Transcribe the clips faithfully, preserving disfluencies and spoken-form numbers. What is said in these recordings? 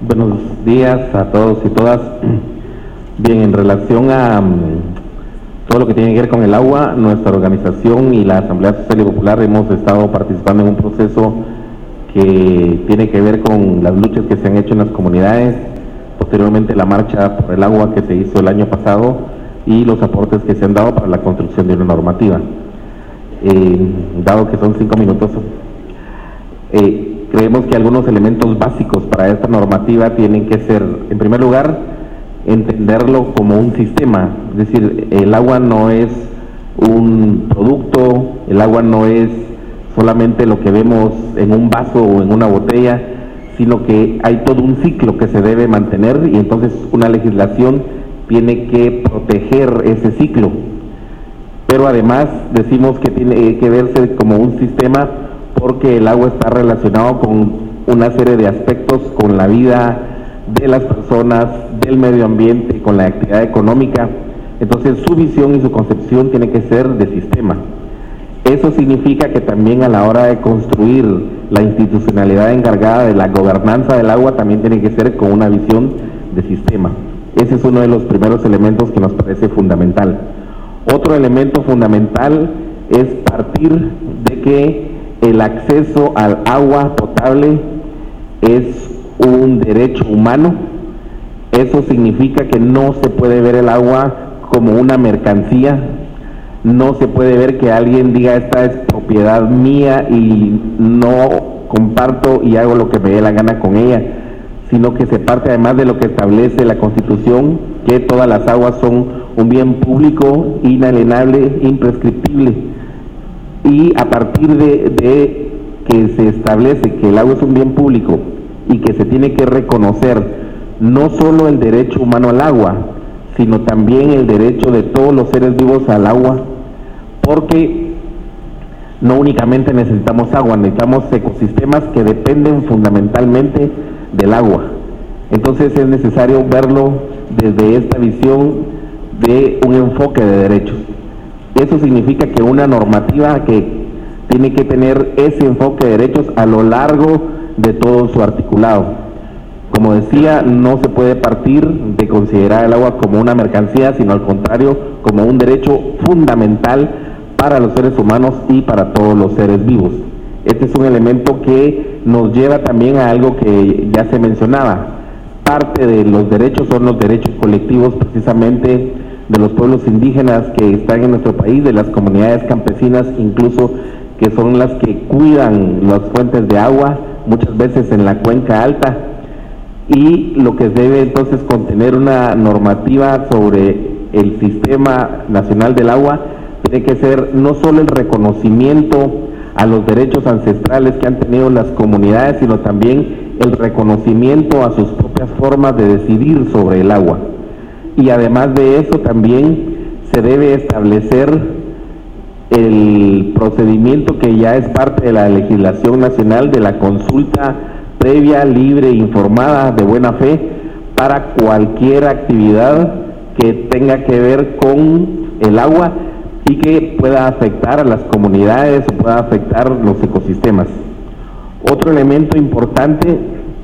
Buenos días a todos y todas. Bien, en relación a um, todo lo que tiene que ver con el agua, nuestra organización y la Asamblea Social y Popular hemos estado participando en un proceso que tiene que ver con las luchas que se han hecho en las comunidades, posteriormente la marcha por el agua que se hizo el año pasado y los aportes que se han dado para la construcción de una normativa. Eh, dado que son cinco minutos, eh, creemos que algunos elementos básicos para esta normativa tienen que ser, en primer lugar, entenderlo como un sistema, es decir, el agua no es un producto, el agua no es solamente lo que vemos en un vaso o en una botella, sino que hay todo un ciclo que se debe mantener y entonces una legislación tiene que proteger ese ciclo. Pero además decimos que tiene que verse como un sistema porque el agua está relacionado con una serie de aspectos, con la vida de las personas, del medio ambiente, con la actividad económica. Entonces su visión y su concepción tiene que ser de sistema. Eso significa que también a la hora de construir la institucionalidad encargada de la gobernanza del agua también tiene que ser con una visión de sistema. Ese es uno de los primeros elementos que nos parece fundamental. Otro elemento fundamental es partir de que el acceso al agua potable es un derecho humano. Eso significa que no se puede ver el agua como una mercancía, no se puede ver que alguien diga esta es propiedad mía y no comparto y hago lo que me dé la gana con ella, sino que se parte además de lo que establece la Constitución, que todas las aguas son un bien público, inalienable, imprescriptible. Y a partir de, de que se establece que el agua es un bien público y que se tiene que reconocer no solo el derecho humano al agua, sino también el derecho de todos los seres vivos al agua, porque no únicamente necesitamos agua, necesitamos ecosistemas que dependen fundamentalmente del agua. Entonces es necesario verlo desde esta visión de un enfoque de derechos. Eso significa que una normativa que tiene que tener ese enfoque de derechos a lo largo de todo su articulado. Como decía, no se puede partir de considerar el agua como una mercancía, sino al contrario, como un derecho fundamental para los seres humanos y para todos los seres vivos. Este es un elemento que nos lleva también a algo que ya se mencionaba. Parte de los derechos son los derechos colectivos precisamente de los pueblos indígenas que están en nuestro país, de las comunidades campesinas incluso, que son las que cuidan las fuentes de agua, muchas veces en la cuenca alta, y lo que debe entonces contener una normativa sobre el Sistema Nacional del Agua tiene que ser no solo el reconocimiento a los derechos ancestrales que han tenido las comunidades, sino también el reconocimiento a sus propias formas de decidir sobre el agua. Y además de eso también se debe establecer el procedimiento que ya es parte de la legislación nacional de la consulta previa, libre e informada de buena fe para cualquier actividad que tenga que ver con el agua y que pueda afectar a las comunidades o pueda afectar los ecosistemas. Otro elemento importante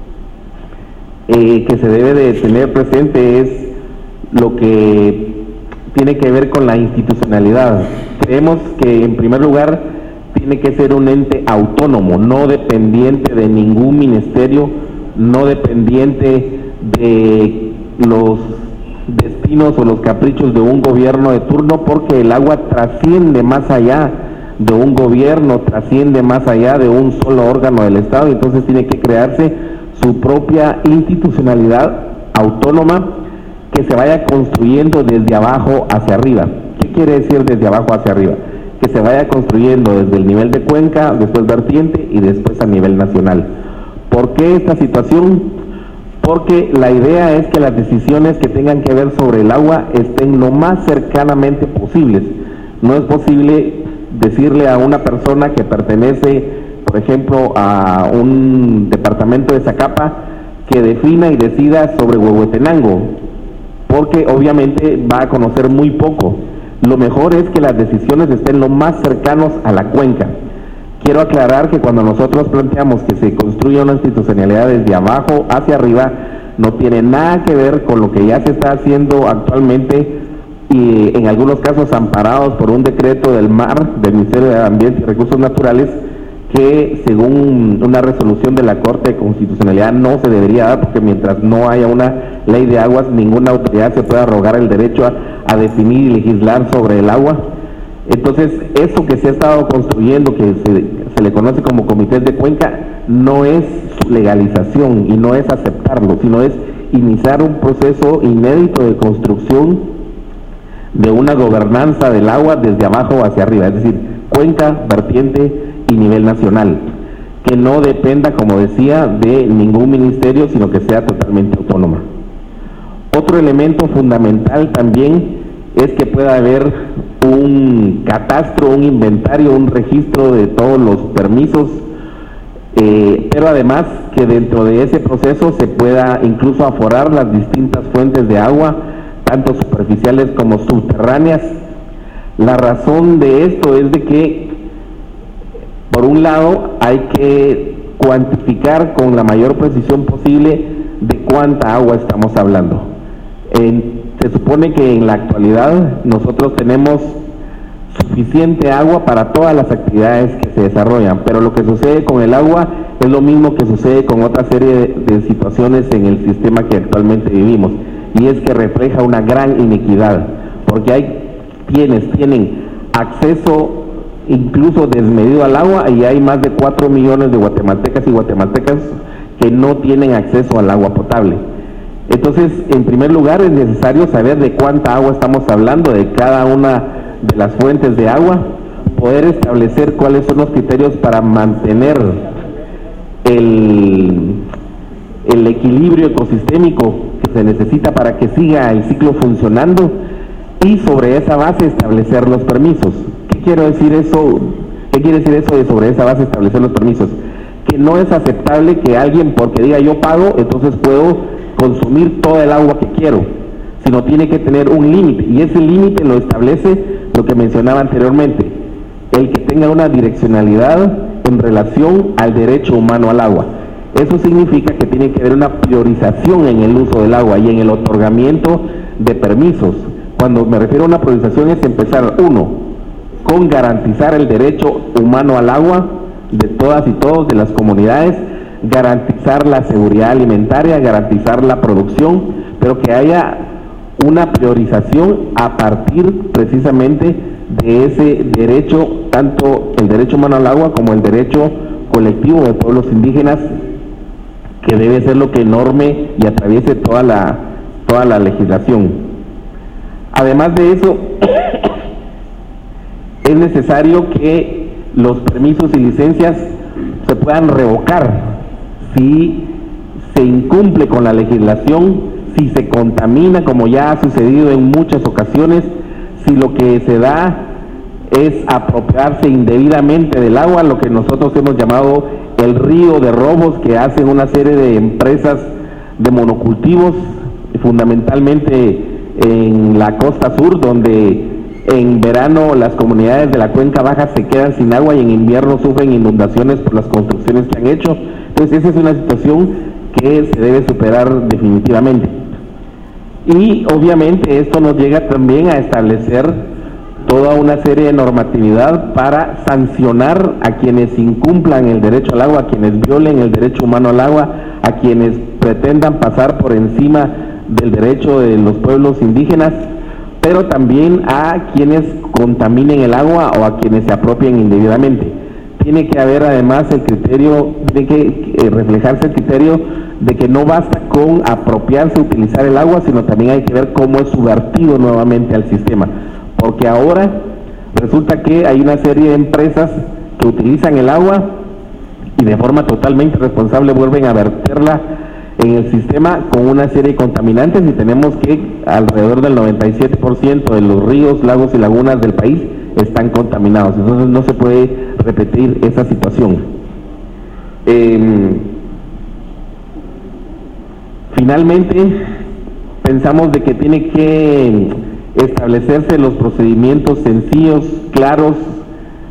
eh, que se debe de tener presente es lo que tiene que ver con la institucionalidad. Creemos que en primer lugar tiene que ser un ente autónomo, no dependiente de ningún ministerio, no dependiente de los destinos o los caprichos de un gobierno de turno, porque el agua trasciende más allá de un gobierno, trasciende más allá de un solo órgano del Estado, entonces tiene que crearse su propia institucionalidad autónoma que se vaya construyendo desde abajo hacia arriba. ¿Qué quiere decir desde abajo hacia arriba? Que se vaya construyendo desde el nivel de cuenca, después vertiente y después a nivel nacional. ¿Por qué esta situación? Porque la idea es que las decisiones que tengan que ver sobre el agua estén lo más cercanamente posibles. No es posible decirle a una persona que pertenece, por ejemplo, a un departamento de Zacapa, que defina y decida sobre Huehuetenango, porque obviamente va a conocer muy poco. Lo mejor es que las decisiones estén lo más cercanos a la cuenca. Quiero aclarar que cuando nosotros planteamos que se construya una institucionalidad desde abajo hacia arriba, no tiene nada que ver con lo que ya se está haciendo actualmente y en algunos casos amparados por un decreto del M A R, del Ministerio de Ambiente y Recursos Naturales, que según una resolución de la Corte de Constitucionalidad no se debería dar, porque mientras no haya una ley de aguas, ninguna autoridad se puede arrogar el derecho a, a definir y legislar sobre el agua. Entonces, eso que se ha estado construyendo, que se, se le conoce como comités de cuenca, no es su legalización y no es aceptarlo, sino es iniciar un proceso inédito de construcción de una gobernanza del agua desde abajo hacia arriba, es decir, cuenca, vertiente y nivel nacional, que no dependa, como decía, de ningún ministerio, sino que sea totalmente autónoma. Otro elemento fundamental también es que pueda haber un catastro, un inventario, un registro de todos los permisos, eh, pero además que dentro de ese proceso se pueda incluso aforar las distintas fuentes de agua, tanto superficiales como subterráneas. La razón de esto es de que, por un lado, hay que cuantificar con la mayor precisión posible de cuánta agua estamos hablando. En, se supone que en la actualidad nosotros tenemos suficiente agua para todas las actividades que se desarrollan, pero lo que sucede con el agua es lo mismo que sucede con otra serie de, de situaciones en el sistema que actualmente vivimos, y es que refleja una gran inequidad, porque hay quienes tienen acceso incluso desmedido al agua y hay más de cuatro millones de guatemaltecas y guatemaltecas que no tienen acceso al agua potable. Entonces, en primer lugar, es necesario saber de cuánta agua estamos hablando, de cada una de las fuentes de agua, poder establecer cuáles son los criterios para mantener el, el equilibrio ecosistémico que se necesita para que siga el ciclo funcionando, y sobre esa base establecer los permisos. ¿Qué quiero decir eso? ¿Qué quiere decir eso de sobre esa base establecer los permisos? Que no es aceptable que alguien, porque diga yo pago, entonces puedo consumir toda el agua que quiero, sino tiene que tener un límite, y ese límite lo establece lo que mencionaba anteriormente, el que tenga una direccionalidad en relación al derecho humano al agua. Eso significa que tiene que haber una priorización en el uso del agua y en el otorgamiento de permisos. Cuando me refiero a una priorización es empezar, uno, con garantizar el derecho humano al agua de todas y todos, de las comunidades, garantizar la seguridad alimentaria, garantizar la producción, pero que haya una priorización a partir precisamente de ese derecho, tanto el derecho humano al agua como el derecho colectivo de pueblos indígenas, que debe ser lo que norme y atraviese toda la, toda la legislación. Además de eso, es necesario que los permisos y licencias se puedan revocar si se incumple con la legislación, si se contamina, como ya ha sucedido en muchas ocasiones, si lo que se da es apropiarse indebidamente del agua, lo que nosotros hemos llamado el río de robos que hacen una serie de empresas de monocultivos, fundamentalmente en la costa sur, donde en verano las comunidades de la cuenca baja se quedan sin agua y en invierno sufren inundaciones por las construcciones que han hecho. Entonces esa es una situación que se debe superar definitivamente. Y obviamente esto nos llega también a establecer toda una serie de normatividad para sancionar a quienes incumplan el derecho al agua, a quienes violen el derecho humano al agua, a quienes pretendan pasar por encima del derecho de los pueblos indígenas, pero también a quienes contaminen el agua o a quienes se apropien indebidamente. Tiene que haber además el criterio, tiene que eh, reflejarse el criterio de que no basta con apropiarse, utilizar el agua, sino también hay que ver cómo es su vertido nuevamente al sistema, porque ahora resulta que hay una serie de empresas que utilizan el agua y de forma totalmente irresponsable vuelven a verterla en el sistema con una serie de contaminantes, y tenemos que alrededor del noventa y siete por ciento de los ríos, lagos y lagunas del país están contaminados. Entonces no se puede repetir esa situación. Eh, finalmente, pensamos de que tiene que establecerse los procedimientos sencillos, claros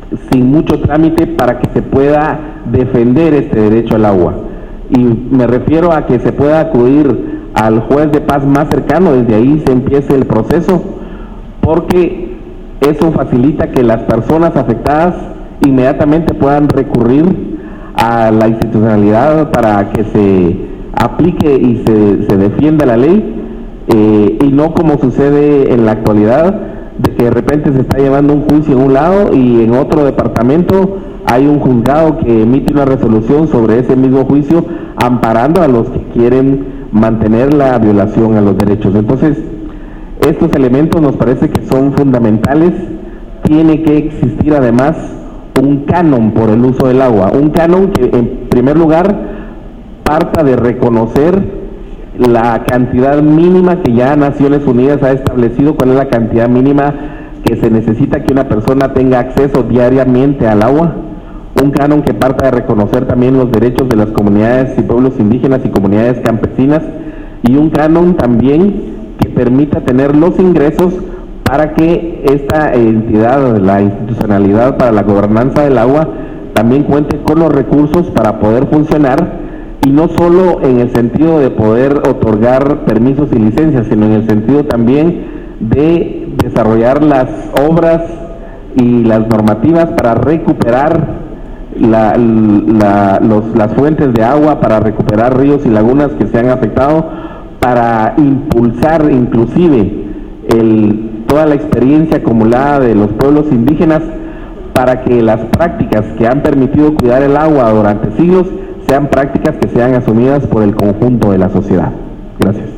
sin mucho trámite para que se pueda defender este derecho al agua. Y me refiero a que se pueda acudir al juez de paz más cercano, desde ahí se empiece el proceso, porque eso facilita que las personas afectadas inmediatamente puedan recurrir a la institucionalidad para que se aplique y se, se defienda la ley, eh, y no como sucede en la actualidad, de que de repente se está llevando un juicio en un lado y en otro departamento hay un juzgado que emite una resolución sobre ese mismo juicio amparando a los que quieren mantener la violación a los derechos. Entonces, estos elementos nos parece que son fundamentales. Tiene que existir además un canon por el uso del agua, un canon que en primer lugar parta de reconocer la cantidad mínima que ya Naciones Unidas ha establecido, cuál es la cantidad mínima que se necesita que una persona tenga acceso diariamente al agua, un canon que parta de reconocer también los derechos de las comunidades y pueblos indígenas y comunidades campesinas, y un canon también que permita tener los ingresos para que esta entidad, la institucionalidad para la gobernanza del agua, también cuente con los recursos para poder funcionar, y no solo en el sentido de poder otorgar permisos y licencias, sino en el sentido también de desarrollar las obras y las normativas para recuperar la, la, los, las fuentes de agua, para recuperar ríos y lagunas que se han afectado, para impulsar inclusive el, toda la experiencia acumulada de los pueblos indígenas, para que las prácticas que han permitido cuidar el agua durante siglos sean prácticas que sean asumidas por el conjunto de la sociedad. Gracias.